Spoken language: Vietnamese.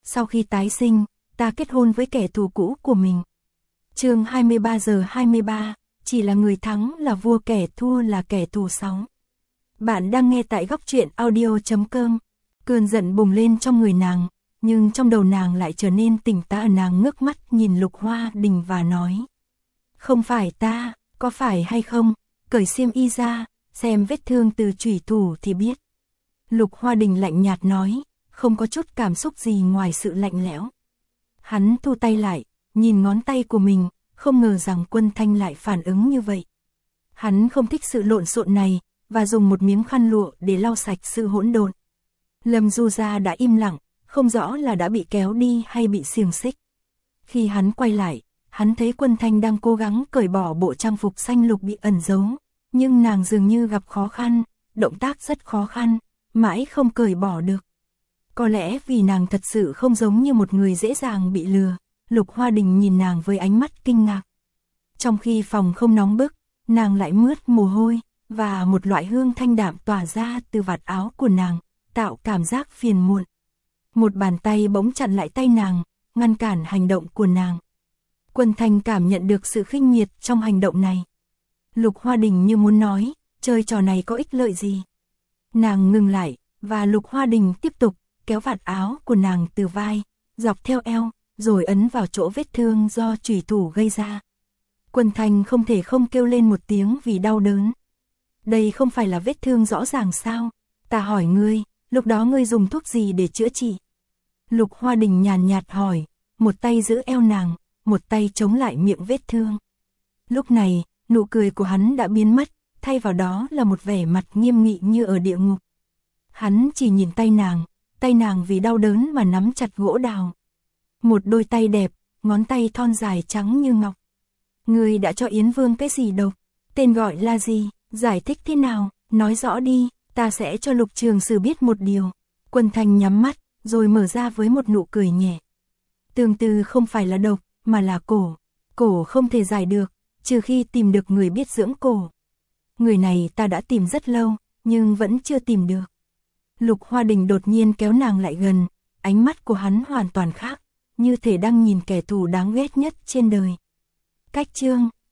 sau khi tái sinh, ta kết hôn với kẻ thù cũ của mình. Chương 23:23, chỉ là người thắng là vua, kẻ thua là kẻ thù. 6. Bạn đang nghe tại góc truyện audio.com. Cơn giận bùng lên trong người nàng, nhưng trong đầu nàng lại trở nên tỉnh táo. Nàng ngước mắt nhìn Lục Hoa Đình và nói: "Không phải ta, có phải hay không? Cởi xiêm y ra, xem vết thương từ chủy thủ thì biết." Lục Hoa Đình lạnh nhạt nói, không có chút cảm xúc gì ngoài sự lạnh lẽo. Hắn thu tay lại, nhìn ngón tay của mình, không ngờ rằng Quân Thanh lại phản ứng như vậy. Hắn không thích sự lộn xộn này, và dùng một miếng khăn lụa để lau sạch sự hỗn độn. Lâm Du Gia đã im lặng, không rõ là đã bị kéo đi hay bị xiềng xích. Khi hắn quay lại, hắn thấy Quân Thanh đang cố gắng cởi bỏ bộ trang phục xanh lục bị ẩn giấu, nhưng nàng dường như gặp khó khăn, động tác rất khó khăn, mãi không cởi bỏ được. Có lẽ vì nàng thật sự không giống như một người dễ dàng bị lừa, Lục Hoa Đình nhìn nàng với ánh mắt kinh ngạc. Trong khi phòng không nóng bức, nàng lại mướt mồ hôi, và một loại hương thanh đạm tỏa ra từ vạt áo của nàng, tạo cảm giác phiền muộn. Một bàn tay bỗng chặn lại tay nàng, ngăn cản hành động của nàng. Quân Thanh cảm nhận được sự khinh miệt trong hành động này. Lục Hoa Đình như muốn nói, chơi trò này có ích lợi gì. Nàng ngừng lại, và Lục Hoa Đình tiếp tục kéo vạt áo của nàng từ vai, dọc theo eo, rồi ấn vào chỗ vết thương do chủy thủ gây ra. Quân Thanh không thể không kêu lên một tiếng vì đau đớn. Đây không phải là vết thương rõ ràng sao? Ta hỏi ngươi, lúc đó ngươi dùng thuốc gì để chữa trị? Lục Hoa Đình nhàn nhạt hỏi, một tay giữ eo nàng, một tay chống lại miệng vết thương. Lúc này, nụ cười của hắn đã biến mất, thay vào đó là một vẻ mặt nghiêm nghị như ở địa ngục. Hắn chỉ nhìn tay nàng vì đau đớn mà nắm chặt gỗ đào. Một đôi tay đẹp, ngón tay thon dài trắng như ngọc. Ngươi đã cho Yến Vương cái gì độc? Tên gọi là gì? Giải thích thế nào? Nói rõ đi, ta sẽ cho Lục Trường Sử biết một điều. Quân Thanh nhắm mắt, rồi mở ra với một nụ cười nhẹ. Tương tư không phải là độc, mà là cổ. Cổ không thể giải được, trừ khi tìm được người biết dưỡng cổ. Người này ta đã tìm rất lâu, nhưng vẫn chưa tìm được. Lục Hoa Đình đột nhiên kéo nàng lại gần, ánh mắt của hắn hoàn toàn khác, như thể đang nhìn kẻ thù đáng ghét nhất trên đời. Cách chương